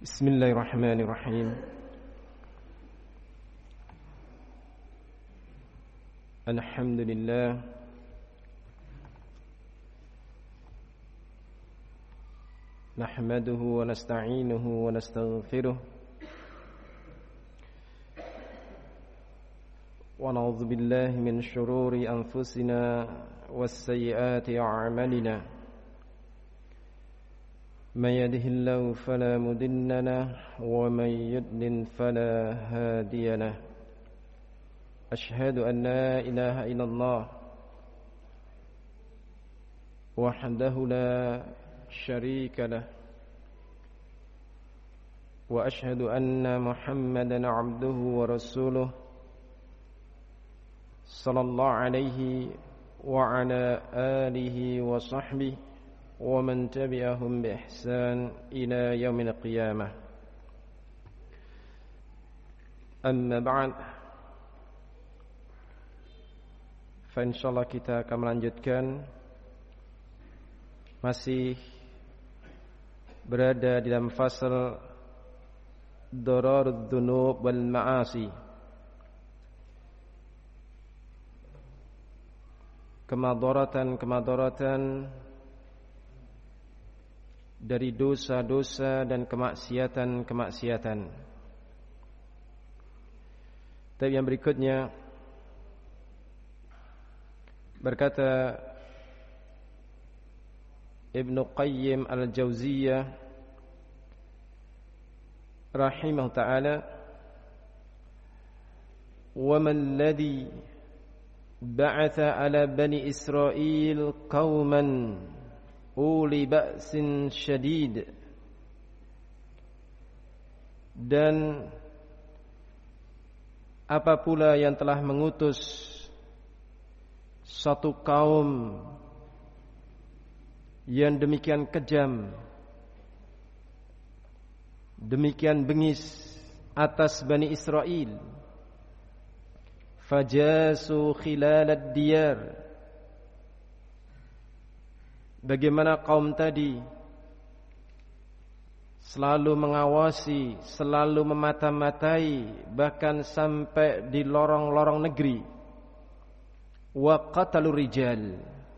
Bismillahirrahmanirrahim. Alhamdulillah. Nahmaduhu wa nasta'inuhu wa nastaghfiruh. Wa na'udzu billahi min shururi anfusina was sayyiati a'malina. من يهده الله فلا مضل له ومن يضلل فلا هادي له أشهد أن لا إله إلا الله وحده لا شريك له وأشهد أن محمدا عبده ورسوله صلى الله عليه وعلى آله وصحبه ومن تبعهم بإحسان إلى يوم القيامة. أما بعد, insyaallah kita akan melanjutkan, masih berada di dalam fasal Dararud Dzunub wal Ma'asi, kemadaratan dari dosa-dosa dan kemaksiatan-kemaksiatan. Tapi yang berikutnya berkata Ibnu Qayyim al-Jauziyah rahimahu ta'ala, wa man ladhi ba'atha ala bani Israil qauman uli ba'sin syadid, dan apa pula yang telah mengutus satu kaum yang demikian kejam, demikian bengis atas Bani Israel, fajasu khilalad diyar, bagaimana kaum tadi selalu mengawasi, selalu memata-matai, bahkan sampai di lorong-lorong negeri. Wa qatalu rijal,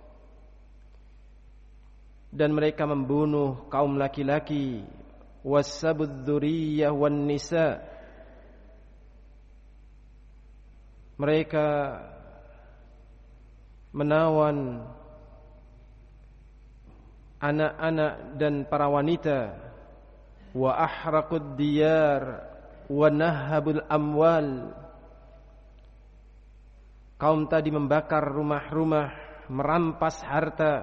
dan mereka membunuh kaum laki-laki. Wasabudz dzurriyyah wan nisa, mereka menawan anak-anak dan para wanita. Wa ahraqud diyar wa nahabul amwal, kaum tadi membakar rumah-rumah, merampas harta.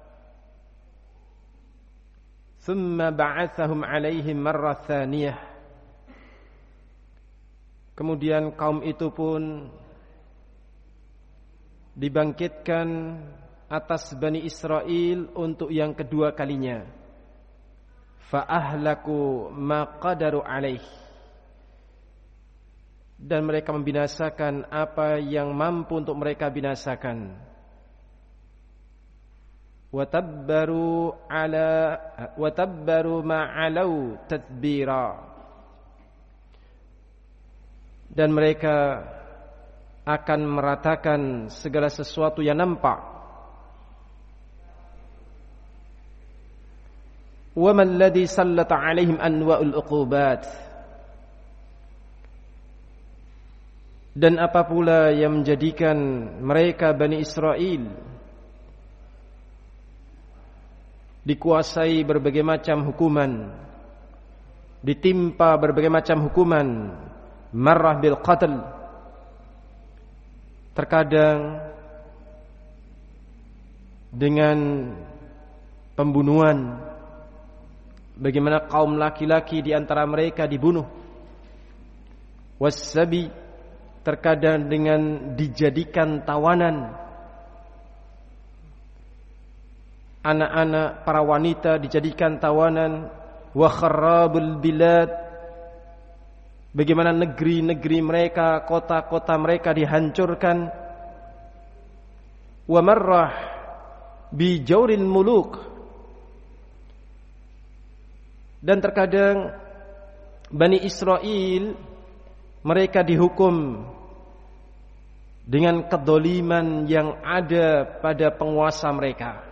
Thumma ba'athahum 'alaihim marrah tsaniyah, kemudian kaum itu pun dibangkitkan atas Bani Israel untuk yang kedua kalinya. Fa ahlaku ma qadaru alaih, dan mereka membinasakan apa yang mampu untuk mereka binasakan. Wa tabbaru ma'alau tadbira, dan mereka akan meratakan segala sesuatu yang nampak. Wa man ladzi sallata 'alaihim anwa'ul 'uqubat, dan apa pula yang menjadikan mereka Bani Israel dikuasai berbagai macam hukuman, ditimpa berbagai macam hukuman. Marrah bil qatl, terkadang dengan pembunuhan. Bagaimana kaum laki-laki di antara mereka dibunuh. Wassabi, terkadang dengan dijadikan tawanan. Anak-anak, para wanita dijadikan tawanan. Wa kharabul bilad, bagaimana negeri-negeri mereka, kota-kota mereka dihancurkan. Wa marrah bi jawril muluk, dan terkadang Bani Israel mereka dihukum dengan kedoliman yang ada pada penguasa mereka,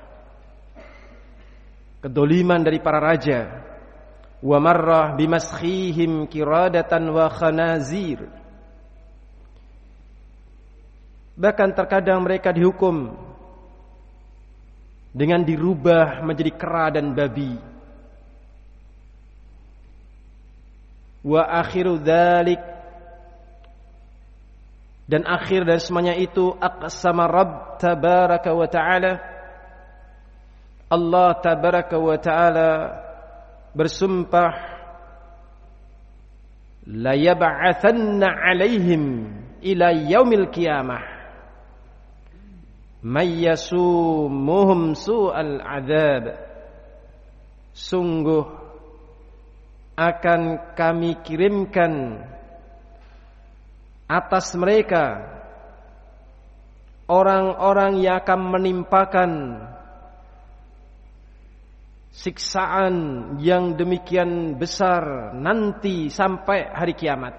kedoliman dari para raja. Wa marrah bimaskhihim kiradatan wa khanazir. Bahkan terkadang mereka dihukum dengan dirubah menjadi kera dan babi. Wa akhiru dzalik, dan akhir dari semuanya itu, aqsama Rabb tabaraka wa ta'ala, Allah tabaraka wa ta'ala bersumpah, la yab'atsanna 'alaihim ila yaumil qiyamah may yasumuhum su'al 'adzab. Sungguh akan kami kirimkan atas mereka orang-orang yang akan menimpakan siksaan yang demikian besar nanti sampai hari kiamat.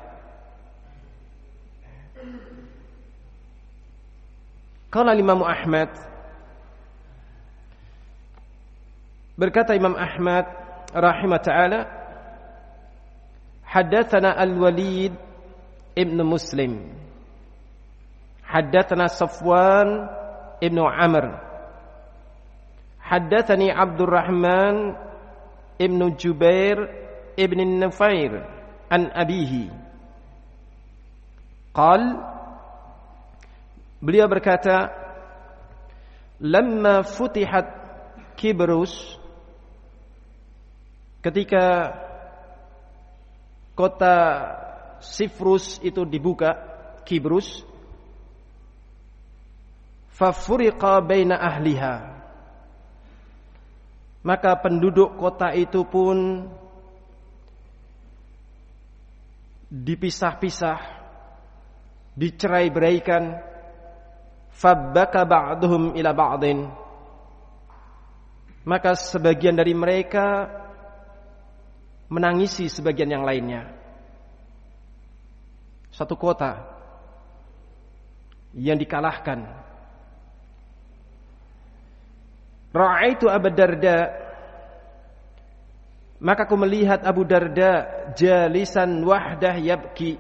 Qala Imam Ahmad, berkata Imam Ahmad rahimah ta'ala, haddatsana Al-Walid ibn Muslim, haddatsana Safwan ibn Amr, haddatsani Abdurrahman ibn Jubair ibn Nufair an abihi. Qal, beliau berkata, lamma futihat Kibrus, ketika kota Sifrus itu dibuka, Kibrus, fafuriqa baina ahliha, maka penduduk kota itu pun dipisah-pisah, dicerai-beraikan. Fabbaka ba'duhum ila ba'din, maka sebagian dari mereka menangisi sebagian yang lainnya. Satu kota yang dikalahkan. Ra'aitu Abu Darda, maka aku melihat Abu Darda jalisan wahdah yabki.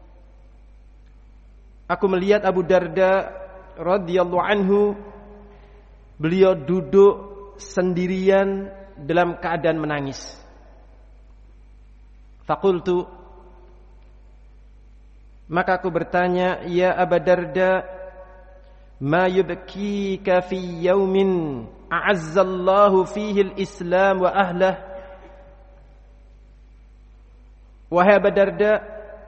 Aku melihat Abu Darda radhiyallahu anhu, beliau duduk sendirian dalam keadaan menangis. Faqultu, maka aku bertanya, ya Abu Darda, ma yubkika fi yaumin a'azzallahu fihi al-islam wa ahlah. Wahai Abu Darda,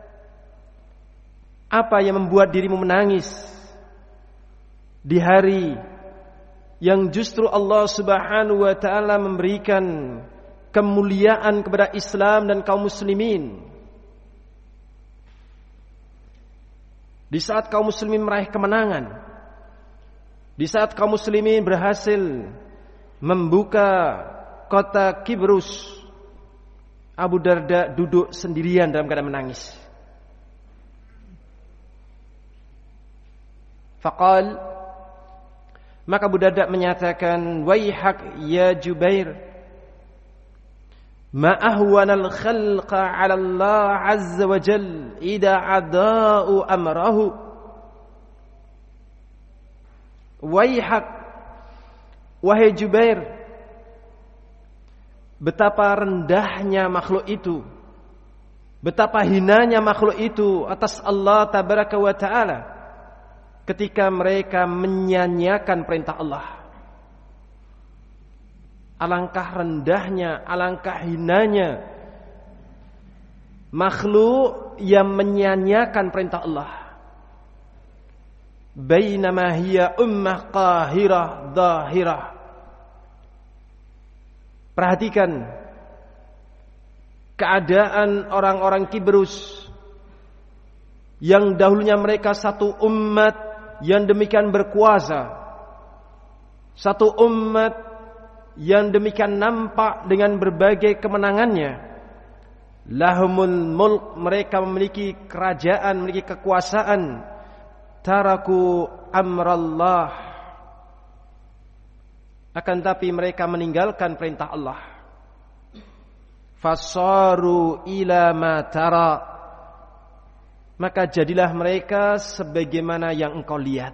apa yang membuat dirimu menangis di hari yang justru Allah Subhanahu wa ta'ala memberikan kemuliaan kepada Islam dan kaum muslimin? Di saat kaum muslimin meraih kemenangan, di saat kaum muslimin berhasil membuka kota Kibrus, Abu Darda duduk sendirian dalam keadaan menangis. Faqal, maka Abu Darda menyatakan, waihak ya Jubair, ma ahwanal khalqa 'ala Allah 'azza wa jal idza ada'u amrahu. Waihak, wahai Jubair, betapa rendahnya makhluk itu, betapa hinanya makhluk itu atas Allah tabaraka wa ta'ala ketika mereka menyanyiakan perintah Allah. Alangkah rendahnya, alangkah hinanya makhluk yang menyanyiakan perintah Allah. Bainama hiya ummah qahirah dhahirah. Perhatikan keadaan orang-orang Kibrus yang dahulunya mereka satu umat yang demikian berkuasa, satu umat yang demikian nampak dengan berbagai kemenangannya. lahumul mulk, mereka memiliki kerajaan, memiliki kekuasaan. Taraku amrallah, akan tapi mereka meninggalkan perintah Allah. Fasaru ila ma tara, maka jadilah mereka sebagaimana yang engkau lihat.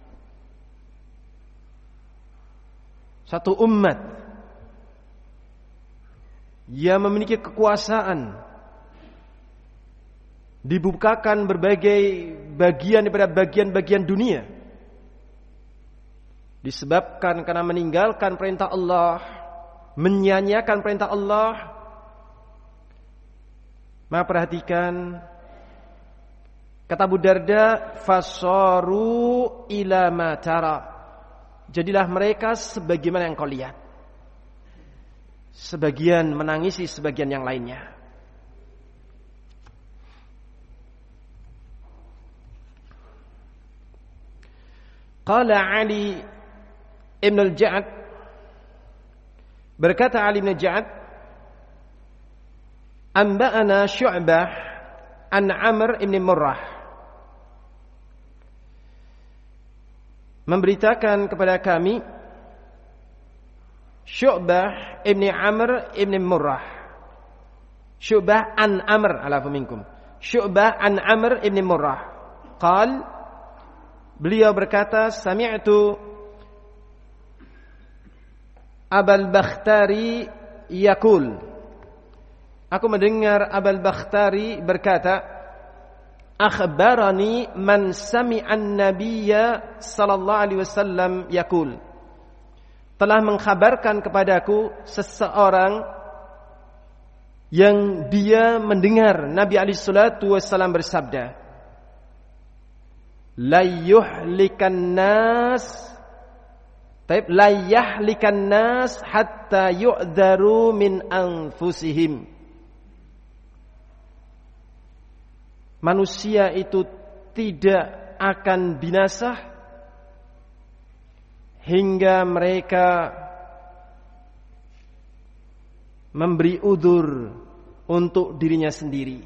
Satu umat yang memiliki kekuasaan, dibukakan berbagai bagian daripada bagian-bagian dunia, disebabkan karena meninggalkan perintah Allah, menyanyiakan perintah Allah. Maka perhatikan kata Abu Darda, fasaru ila ma tara, jadilah mereka sebagaimana yang kau lihat. Sebagian menangisi sebagian yang lainnya. Qala Ali ibn al-Ja'ad, berkata Ali ibn al-Ja'ad, anba'ana Syu'bah an Amr ibn Murrah, memberitakan kepada kami Syu'bah ibn Amr ibn Murrah. Syu'bah an Amr, alafu minkum. Syu'bah an Amr ibn Murrah. Qal, beliau berkata, sami'tu Abul Bakhtari yaqul, aku mendengar Abul Bakhtari berkata, akhbarani man sami'an nabiyya sallallahu alaihi wasallam yaqul, telah mengkhabarkan kepadaku seseorang yang dia mendengar Nabi alaihi salatu wasallam bersabda, la yuhlikan nas hatta yu'dharu min anfusihim. Manusia itu tidak akan binasa hingga mereka memberi udzur untuk dirinya sendiri,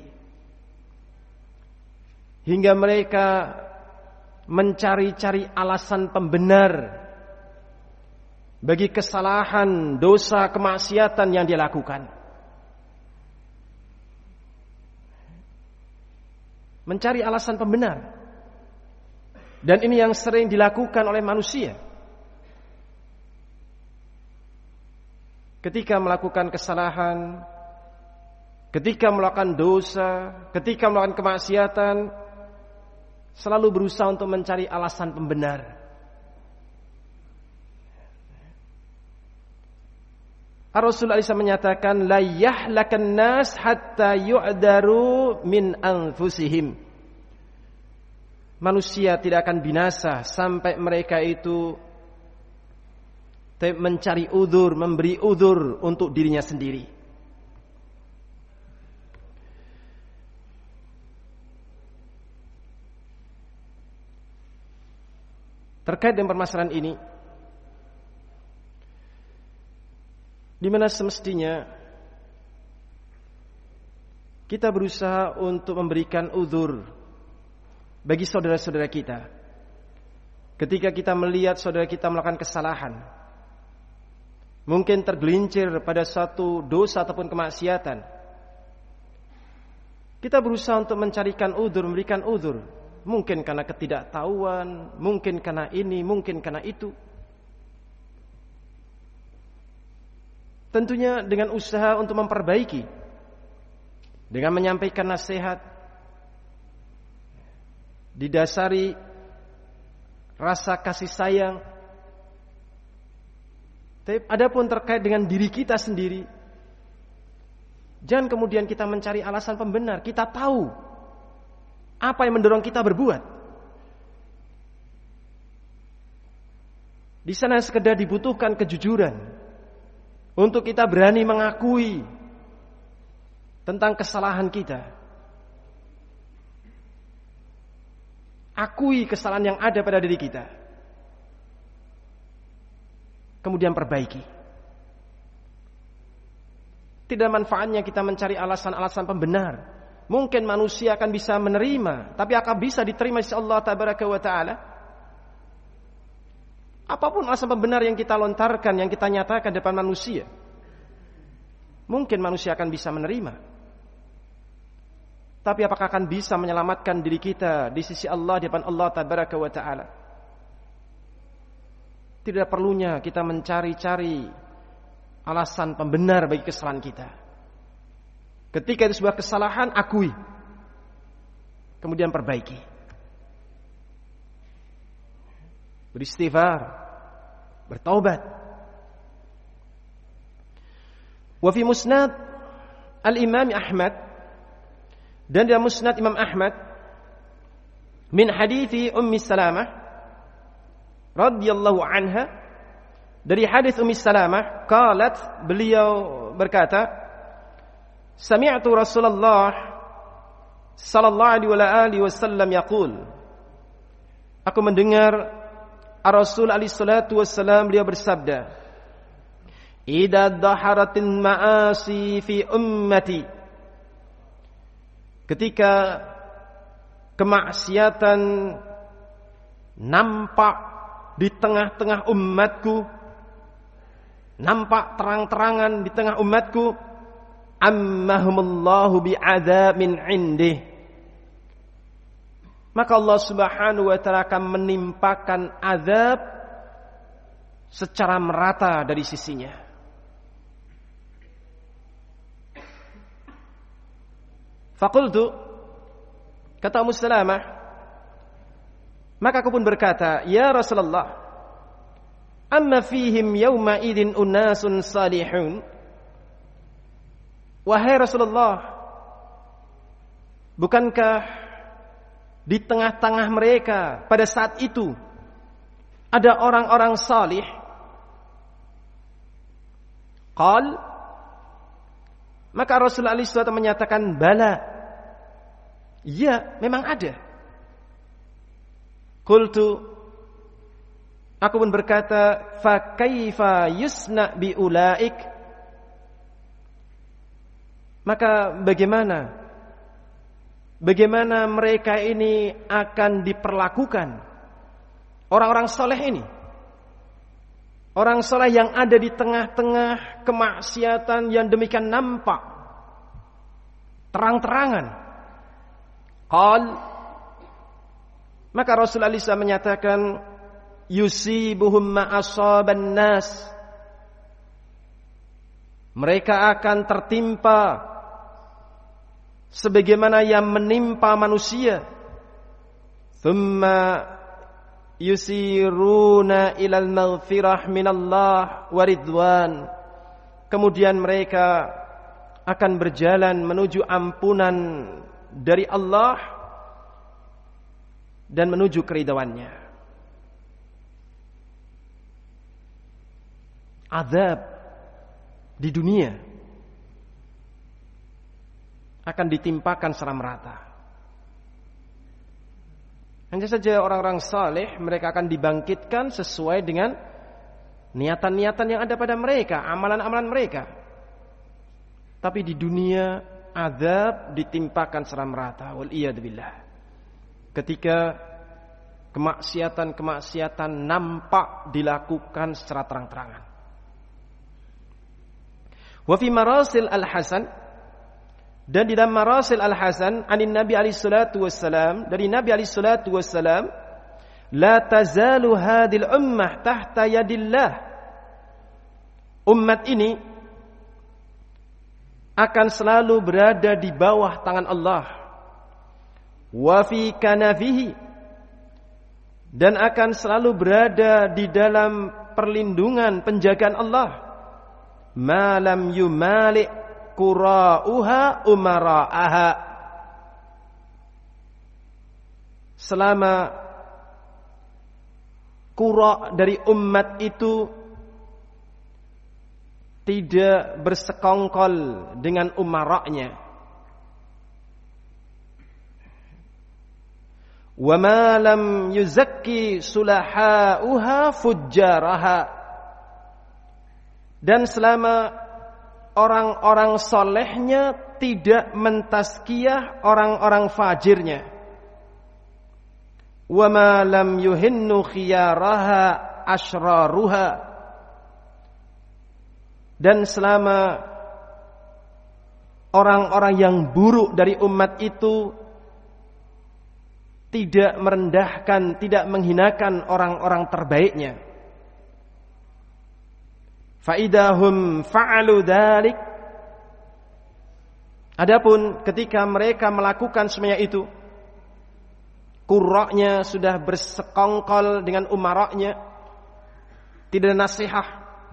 hingga mereka mencari-cari alasan pembenar bagi kesalahan, dosa, kemaksiatan yang dia lakukan. Mencari alasan pembenar. Dan ini yang sering dilakukan oleh manusia. Ketika melakukan kesalahan, ketika melakukan dosa, ketika melakukan kemaksiatan, selalu berusaha untuk mencari alasan pembenar. Rasulullah SAW menyatakan, la yahlakan nas hatta yu'daru min anfusihim. Manusia tidak akan binasa sampai mereka itu mencari udzur, memberi udzur untuk dirinya sendiri. Terkait dengan permasalahan ini, di mana semestinya kita berusaha untuk memberikan udzur bagi saudara-saudara kita ketika kita melihat saudara kita melakukan kesalahan, mungkin tergelincir pada satu dosa ataupun kemaksiatan. Kita berusaha untuk mencarikan udzur, memberikan udzur, mungkin karena ketidaktahuan, mungkin karena ini, mungkin karena itu. Tentunya dengan usaha untuk memperbaiki, dengan menyampaikan nasihat, didasari rasa kasih sayang. Tapi adapun terkait dengan diri kita sendiri, jangan kemudian kita mencari alasan pembenar. Kita tahu apa yang mendorong kita berbuat. Di sana sekedar dibutuhkan kejujuran untuk kita berani mengakui tentang kesalahan kita. Akui kesalahan yang ada pada diri kita, kemudian perbaiki. Tidak manfaatnya kita mencari alasan-alasan pembenar. Mungkin manusia akan bisa menerima, tapi akan bisa diterima di sisi Allah Tabaraka wa Ta'ala. Apapun alasan pembenar yang kita lontarkan, yang kita nyatakan depan manusia, mungkin manusia akan bisa menerima. Tapi apakah akan bisa menyelamatkan diri kita di sisi Allah, di depan Allah Tabaraka wa Ta'ala? Tidak perlunya kita mencari-cari alasan pembenar bagi kesalahan kita. Ketika itu sebuah kesalahan, akui, kemudian perbaiki. Beristighfar, bertaubat. Wa fi musnad al-Imam Ahmad, dan dalam musnad Imam Ahmad, min hadithi Ummi Salamah radhiyallahu anha, dari hadis Ummi Salamah, qalat, beliau berkata, sami'tu Rasulullah sallallahu alaihi wasallam yaqul, aku mendengar Rasul alaihi salatu wasallam beliau bersabda, idza dhaharatil ma'asi fi ummati, ketika kemaksiatan nampak di tengah-tengah umatku, nampak terang-terangan di tengah umatku, ammahumullahu bi'adzabin indih, maka Allah Subhanahu wa ta'ala akan menimpakan azab secara merata dari sisinya. Faqultu, kata Ummu Salamah, maka aku pun berkata, ya Rasulullah, amma fihim yawma idin unasun salihun. Wahai Rasulullah, bukankah di tengah-tengah mereka pada saat itu ada orang-orang salih? Qal, maka Rasulullah SAW menyatakan, bala, ya, memang ada. Qultu, aku pun berkata, fa kaifa yusna bi ulaik, maka bagaimana mereka ini akan diperlakukan, orang-orang soleh ini, orang soleh yang ada di tengah-tengah kemaksiatan yang demikian nampak terang-terangan. Qal, maka Rasulullah SAW menyatakan, yusibuhum ma'asaban nas, mereka akan tertimpa sebagaimana yang menimpa manusia. Thumma yusiruna ilal maghfirah minallah wa ridwan, kemudian mereka akan berjalan menuju ampunan dari Allah dan menuju keridhaannya. Azab di dunia akan ditimpakan secara merata. Hanya saja orang-orang saleh, mereka akan dibangkitkan sesuai dengan niatan-niatan yang ada pada mereka, amalan-amalan mereka. Tapi di dunia azab ditimpakan secara merata. Wal iyad billah. Ketika kemaksiatan-kemaksiatan nampak dilakukan secara terang-terangan. Wa fi marasil al-Hasan, dan di dalam marasil al-Hasan anin Nabi alaihi salatu wassalam, dari Nabi alaihi salatu wassalam, la tazalu hadhil ummah tahta yadillah, umat ini akan selalu berada di bawah tangan Allah, wa fi kanafihi, dan akan selalu berada di dalam perlindungan penjagaan Allah, ma lam yumali qura'uha umara'aha, selama qura' dari umat itu tidak bersekongkol dengan umara'nya. Wa ma lam yuzakki sulaha'uha fujjaraha, dan selama orang-orang solehnya tidak mentazkiyah orang-orang fajirnya. Wa ma lam yuhinnu khiyaraha asyraruha. Dan selama orang-orang yang buruk dari umat itu tidak merendahkan, tidak menghinakan orang-orang terbaiknya. Faidahum fa'alu dzalik. Adapun ketika mereka melakukan semuanya itu, qurra'nya sudah bersekongkol dengan umara'nya, tidak ada nasihat.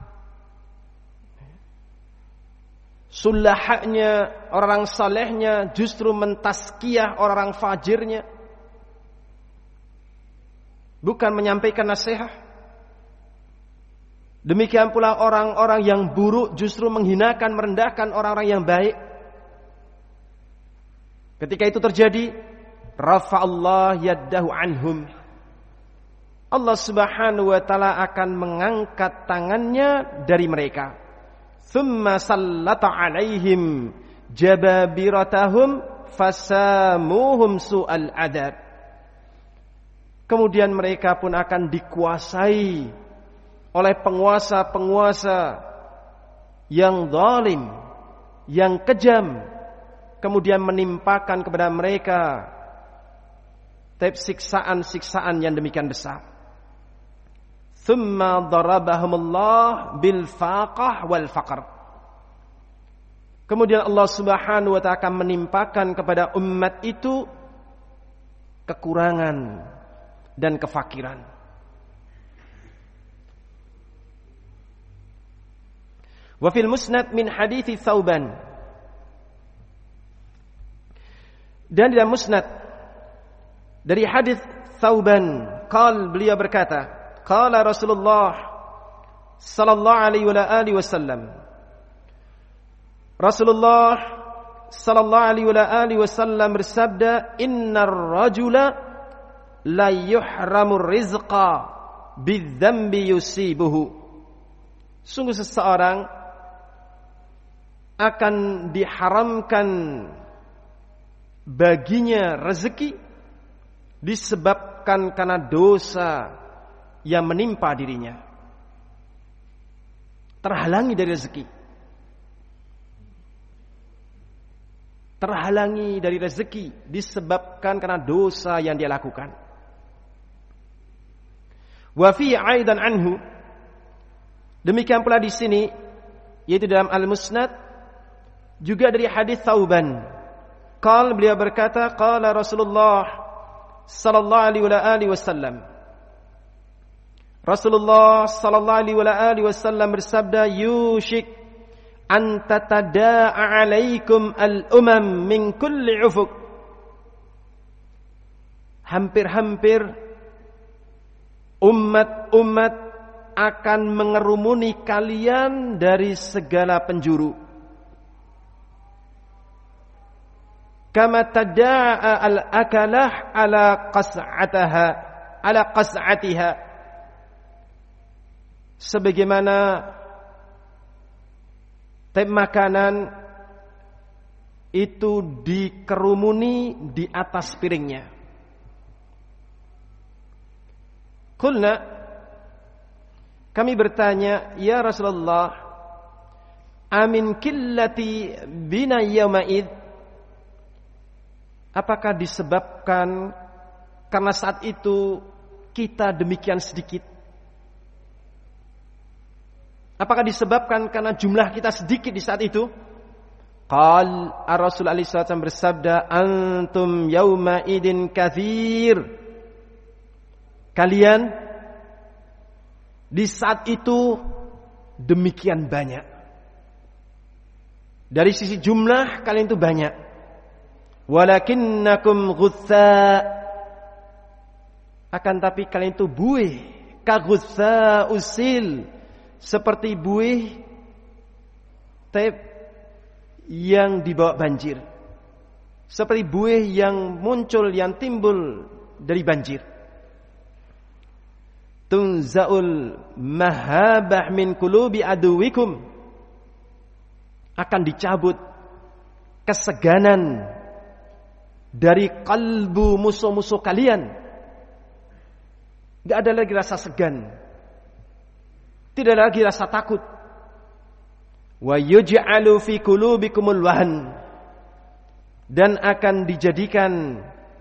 Sulahnya, orang salehnya justru mentazkiyah orang fajirnya, bukan menyampaikan nasihat. Demikian pula orang-orang yang buruk justru menghinakan, merendahkan orang-orang yang baik. Ketika itu terjadi, rafa'allah yaddahu anhum. Allah Subhanahu wa taala akan mengangkat tangannya dari mereka. Thumma sallata alaihim jababiratahum fasamuhum su'al adab. Kemudian mereka pun akan dikuasai oleh penguasa-penguasa yang zalim, yang kejam, kemudian menimpakan kepada mereka siksaan-siksaan yang demikian besar. Thumma darabahumullah bil faqah wal faqr. Kemudian Allah Subhanahu wa ta'ala akan menimpakan kepada umat itu kekurangan dan kefakiran. Wa fil musnad min hadithi Thauban. Dan dalam musnad dari hadis Thauban, beliau berkata, qala Rasulullah sallallahu alaihi wasallam. Rasulullah sallallahu alaihi wasallam bersabda, innar rajula la yuhramur rizqa bidzambi yusibuhu. Sungguh seseorang akan diharamkan baginya rezeki disebabkan karena dosa yang menimpa dirinya. Terhalangi dari rezeki. Terhalangi dari rezeki disebabkan karena dosa yang dia lakukan. Wa fi aidan anhu. Demikian pula di sini, yaitu dalam Al-Musnad, juga dari hadis Thauban. Beliau berkata, qala Rasulullah sallallahu alaihi wasallam. Rasulullah sallallahu alaihi wasallam bersabda, yushik an tatada'a alaikum al-umam min kulli ufuq. Hampir-hampir umat-umat akan mengerumuni kalian dari segala penjuru. Kama tada'a al-akalah ala qas'atiha. Sebagaimana makanan itu dikerumuni di atas piringnya. Qulna, kami bertanya, ya Rasulullah, amin qillati bina yauma'id, apakah disebabkan karena saat itu kita demikian sedikit? Apakah disebabkan karena jumlah kita sedikit di saat itu? Rasul alaihi wasallam bersabda, antum yauma idin katsir. Kalian di saat itu demikian banyak. Dari sisi jumlah kalian itu banyak. Walakinnakum ghutsa. Akan tapi kalian itu buih, ka ghutsa usil. Seperti buih yang dibawa banjir. Seperti buih yang muncul, yang timbul dari banjir. Tunzaul mahabah min qulubi aduwikum. akan dicabut keseganan dari kalbu musuh-musuh kalian. Gak ada lagi rasa segan, tidak ada lagi rasa takut. Wa yuj'alu fi qulubikumul wahn, dan akan dijadikan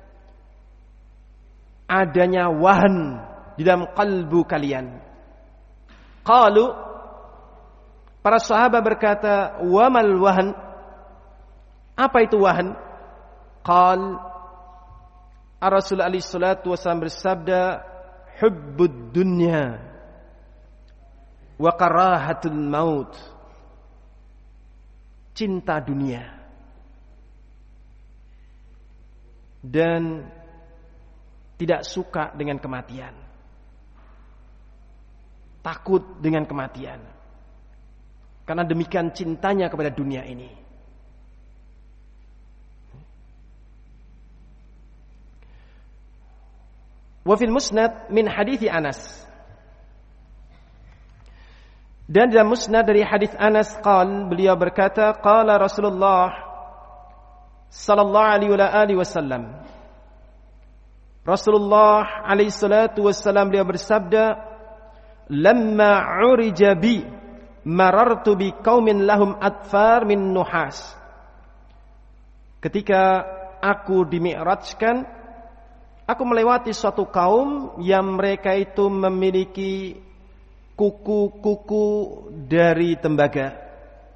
adanya wahn di dalam kalbu kalian. Qalu, para sahabat berkata, wa mal wahn, apa itu wahn? Qal, Rasul alaihi salatu wasallam bersabda, hubbud dunya wa karahatul maut, cinta dunia dan tidak suka dengan kematian, takut dengan kematian, karena demikian cintanya kepada dunia ini. Wa fil musnad min hadithi Anas, dan dalam musnad dari hadis Anas beliau berkata, qala Rasulullah sallallahu alaihi wasallam, Rasulullah alaihi salatu wasallam beliau bersabda, lamma urija bi marartu bi qaumin lahum atfar min nuhas. Ketika aku dimi'rajkan, aku melewati suatu kaum yang mereka itu memiliki kuku-kuku dari tembaga.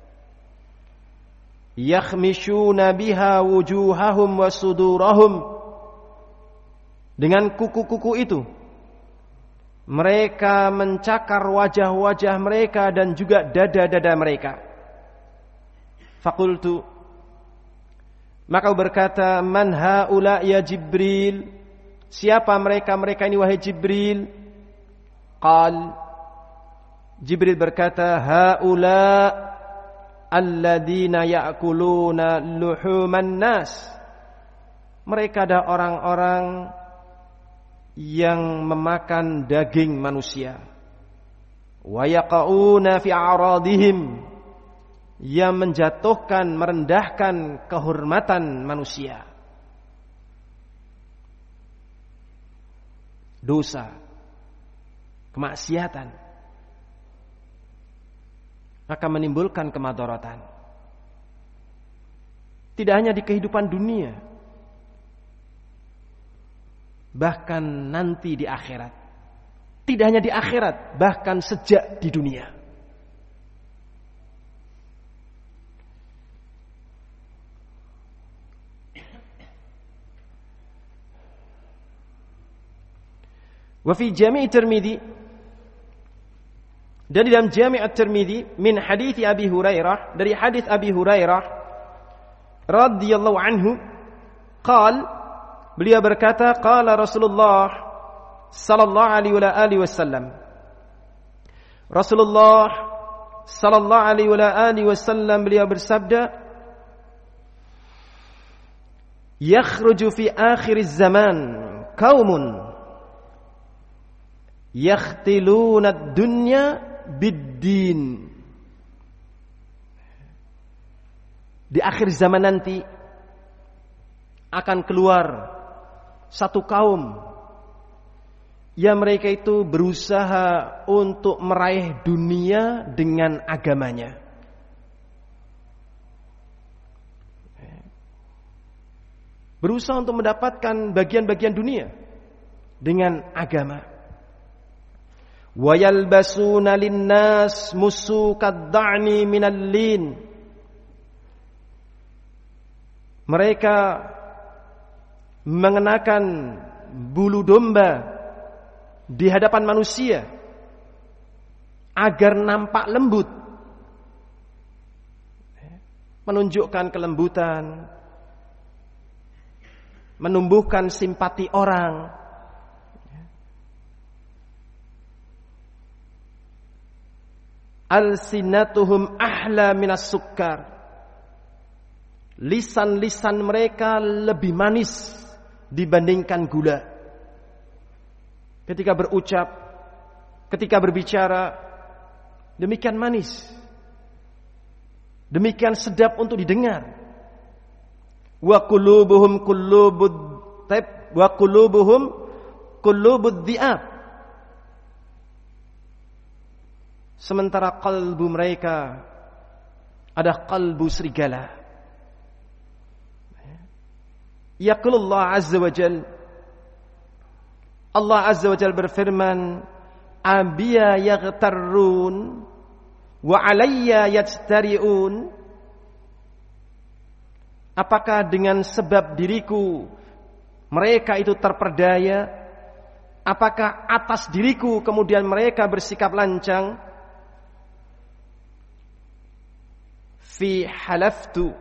Yakhmishuna biha wujuhahum wa sudurahum. Dengan kuku-kuku itu mereka mencakar wajah-wajah mereka dan juga dada-dada mereka. Faqultu, maka berkata, man haula ya Jibril, siapa mereka ini wahai Jibril? Qal, Jibril berkata, haula alladzina ya'kuluna luhuman nas, mereka adalah orang-orang yang memakan daging manusia. Wa yaqauna fi a'radihim, yang menjatuhkan, merendahkan kehormatan manusia. Dosa, kemaksiatan akan menimbulkan kemadaratan. Tidak hanya di kehidupan dunia, bahkan nanti di akhirat. Tidak hanya di akhirat, bahkan sejak di dunia. Wa fi Jami' Tirmidzi, dan dalam Jami' At-Tirmidzi min hadits Abi Hurairah, dari hadis Abi Hurairah radhiyallahu anhu, beliau berkata, qala Rasulullah sallallahu alaihi wasallam, Rasulullah sallallahu alaihi wasallam beliau bersabda, yakhruju fi akhiriz zaman qaumun yakhtiluna ad-dunya bid-din. Di akhir zaman nanti akan keluar satu kaum yang mereka itu berusaha untuk meraih dunia dengan agamanya. Berusaha untuk mendapatkan bagian-bagian dunia dengan agama. Wa yalbasuna linnas musukad da'ni minal lin. Mereka mengenakan bulu domba di hadapan manusia agar nampak lembut, menunjukkan kelembutan, menumbuhkan simpati orang. Alsinatuhum ahla minas sukkar, lisan-lisan mereka lebih manis dibandingkan gula. Ketika berucap, ketika berbicara, demikian manis demikian sedap untuk didengar. Wa qulubuhum qulubud dhi'ab. Sementara kalbu mereka ada kalbu serigala. Yaqulullah azza wa jal, Allah azza wa jal berfirman, abiya yaghtarrun wa alayya yajtari'un. Apakah dengan sebab diriku mereka itu terperdaya? Apakah atas diriku kemudian mereka bersikap lancang? Fi halaftu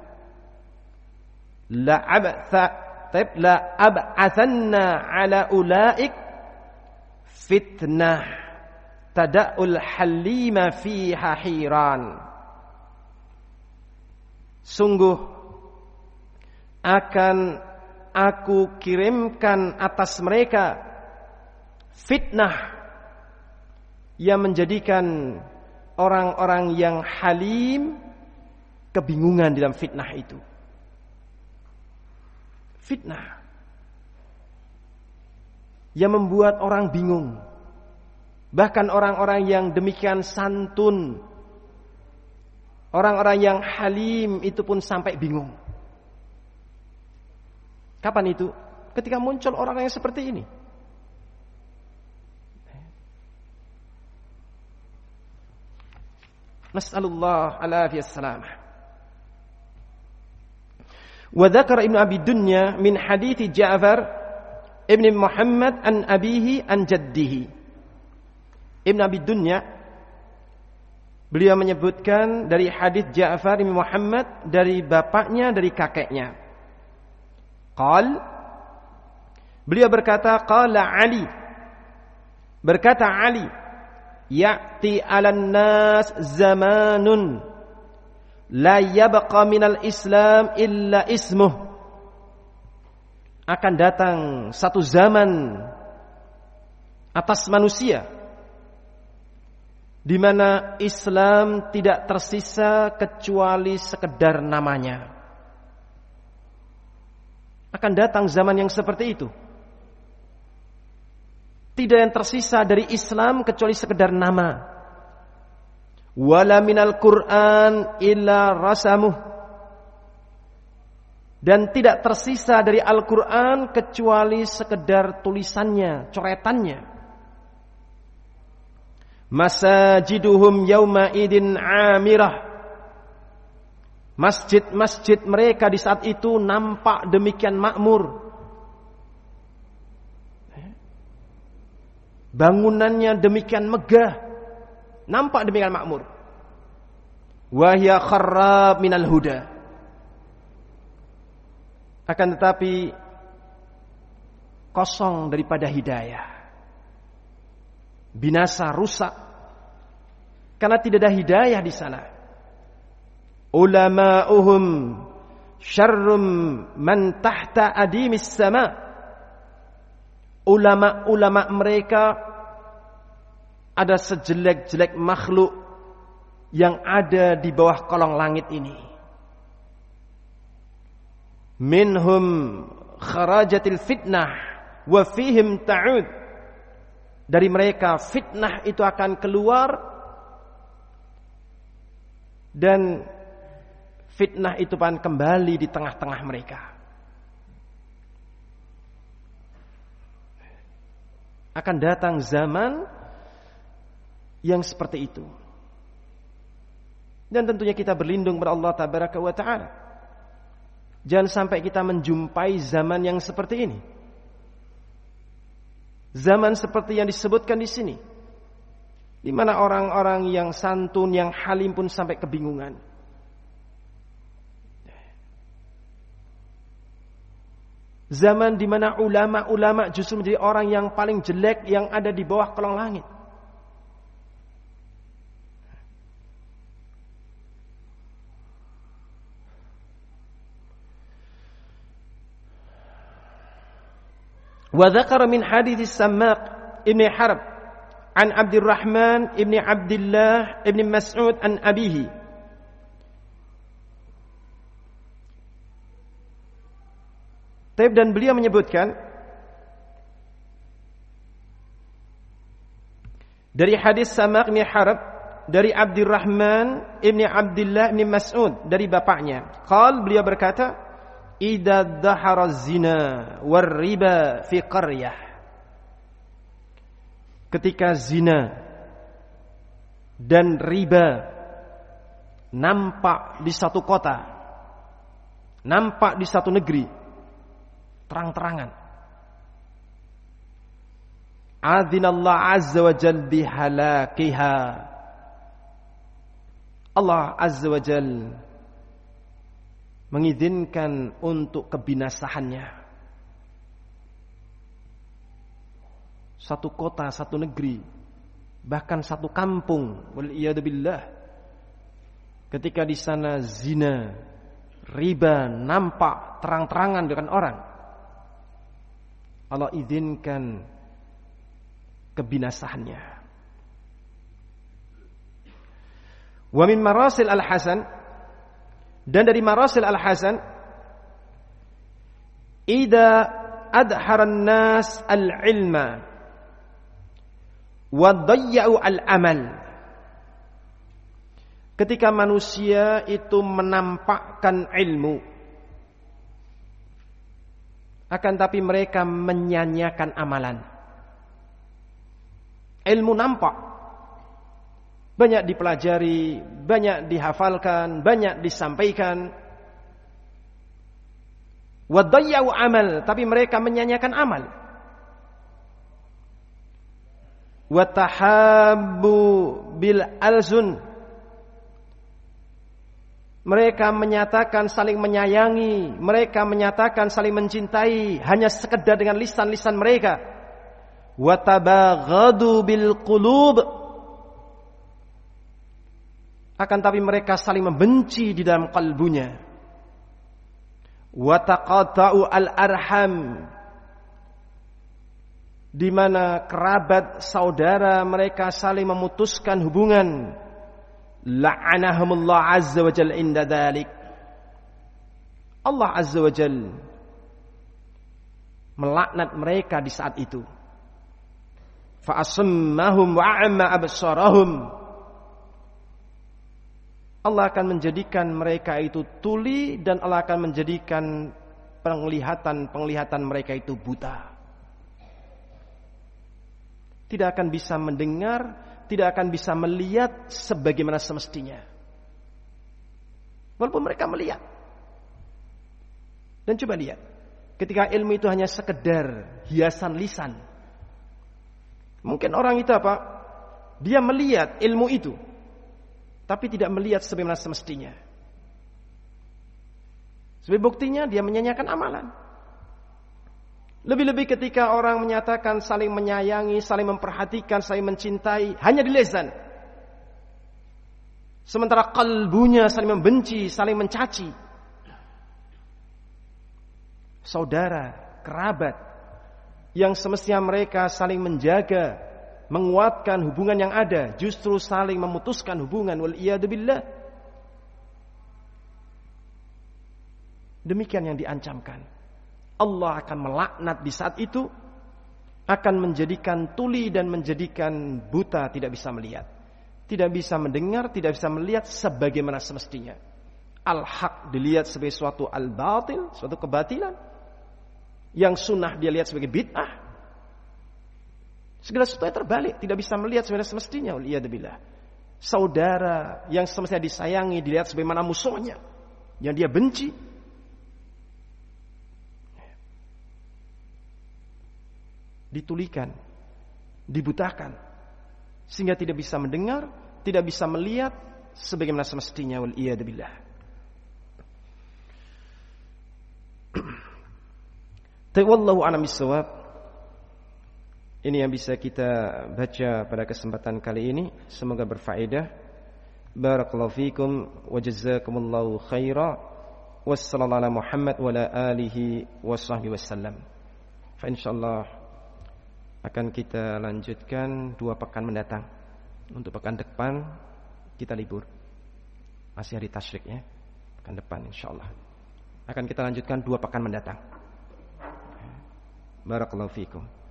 la ab'athanna ala ulaik fitnah tada'ul halima fiha hiran. Sungguh akan aku kirimkan atas mereka fitnah yang menjadikan orang-orang yang halim kebingungan dalam fitnah itu. Fitnah yang membuat orang bingung. Bahkan orang-orang yang demikian santun, orang-orang yang halim itu pun sampai bingung. Kapan itu? Ketika muncul orang yang seperti ini. Nas'alullah al-afiyah salamah. Wa dzakara Ibnu Abi Dunya min hadithi Ja'far ibn Muhammad an abihi an jaddihi. Ibnu Abi Dunya beliau menyebutkan dari hadis Ja'far ibn Muhammad dari bapaknya, dari kakeknya. Beliau berkata, qala Ali, berkata Ali, ya'ti 'alan nas zamanun la yabqa minal Islam illa ismuh. Akan datang satu zaman atas manusia di mana Islam tidak tersisa kecuali sekedar namanya. Akan datang zaman yang seperti itu. Tidak yang tersisa dari Islam kecuali sekedar nama. Wala minal Qur'an illa rasamuh. Dan tidak tersisa dari Al-Quran kecuali sekedar tulisannya, coretannya. Masajiduhum yawma idin amirah. Masjid-masjid mereka di saat itu nampak demikian makmur. Bangunannya demikian megah, nampak demikian makmur. Wahya kharrab minal huda. Akan tetapi kosong daripada hidayah. Binasa, rusak. Karena tidak ada hidayah di sana. Ulama'uhum syarrum man tahta adimis sama. Ulama-ulama mereka ada sejelek-jelek makhluk yang ada di bawah kolong langit ini. Minhum kharajatil fitnah wa fihim ta'ud. Dari mereka fitnah itu akan keluar dan fitnah itu akan kembali di tengah-tengah mereka. Akan datang zaman yang seperti itu. Dan tentunya kita berlindung kepada Allah Tabaraka wa Ta'ala. Jangan sampai kita menjumpai zaman yang seperti ini. Zaman seperti yang disebutkan di sini. Di mana orang-orang yang santun, yang halim pun sampai kebingungan. Zaman di mana ulama-ulama justru menjadi orang yang paling jelek yang ada di bawah kolong langit. Wa dzakara min hadits Sammaq ibn Harb an Abdurrahman ibn Abdullah ibn Mas'ud an abihi. Dan beliau menyebutkan dari hadis Samak bin Harb dari Abdurrahman ibni Abdullah ibni Mas'ud dari bapaknya. Beliau berkata, "Idza dhahara zina war riba fi qaryah." Ketika zina dan riba nampak di satu kota, nampak di satu negeri, terang-terangan, Adzinallahu azza wa jalla bihalakiha. Allah azza wa jalla mengizinkan untuk kebinasaannya. Satu kota, satu negeri, bahkan satu kampung, wal iyad billah. Ketika di sana zina, riba nampak terang-terangan dengan orang, Allah izinkan kebinasaannya. Wa min marasil al-Hasan, dan dari marasil al-Hasan, idza adhara an-nas al-ilma wa dayya'u al-amal. Ketika manusia itu menampakkan ilmu, akan tapi mereka menyanyiakan amalan. Ilmu nampak, banyak dipelajari, banyak dihafalkan, banyak disampaikan. Wadayyau amal, tapi mereka menyanyiakan amal. Watahabbu bil alzun, mereka menyatakan saling menyayangi, mereka menyatakan saling mencintai hanya sekedar dengan lisan-lisan mereka. Watabaghadu bil qulub, akan tapi mereka saling membenci di dalam kalbunya. Wataqata'u al arham, di mana kerabat saudara mereka saling memutuskan hubungan. La'anahumullah azza wa jalla inda dhalik. Allah azza wa jalla melaknat mereka di saat itu. Fa'asammahum wa'amma absarahum, Allah akan menjadikan mereka itu tuli, dan Allah akan menjadikan penglihatan mereka itu buta. Tidak akan bisa mendengar, tidak akan bisa melihat sebagaimana semestinya. Walaupun mereka melihat. Dan coba lihat, ketika ilmu itu hanya sekedar hiasan lisan, mungkin orang itu apa? Dia melihat ilmu itu, tapi tidak melihat sebagaimana semestinya. Sebagai buktinya dia menyanyiakan amalan. Lebih-lebih ketika orang menyatakan saling menyayangi, saling memperhatikan, saling mencintai hanya di lisan, sementara kalbunya saling membenci, saling mencaci. Saudara, kerabat yang semestinya mereka saling menjaga, menguatkan hubungan yang ada, justru saling memutuskan hubungan, wal iyad billah. Demikian yang diancamkan. Allah akan melaknat di saat itu, akan menjadikan tuli dan menjadikan buta, tidak bisa melihat, tidak bisa mendengar, tidak bisa melihat sebagaimana semestinya. Al-haq dilihat sebagai suatu al-batil, suatu kebatilan. Yang sunnah dia lihat sebagai bid'ah. Segala sesuatu terbalik, tidak bisa melihat sebagaimana semestinya. Waliyadzubillah. Saudara yang semestinya disayangi dilihat sebagaimana musuhnya, yang dia benci. Ditulikan, dibutakan, sehingga tidak bisa mendengar, tidak bisa melihat sebagaimana semestinya. Wal iyad billah. Wallahu a'lam bissawab. Ini yang bisa kita baca pada kesempatan kali ini. Semoga berfaedah. Barakallahu fikum wa jazakumullahu khaira. Wassallallahu ala Muhammad wa ala alihi washabbihi wasallam. Fa insyaallah akan kita lanjutkan 2 pekan mendatang. Untuk pekan depan kita libur, masih hari tasyrik ya. Pekan depan insyaallah akan kita lanjutkan 2 pekan mendatang. Barakallahu fikum.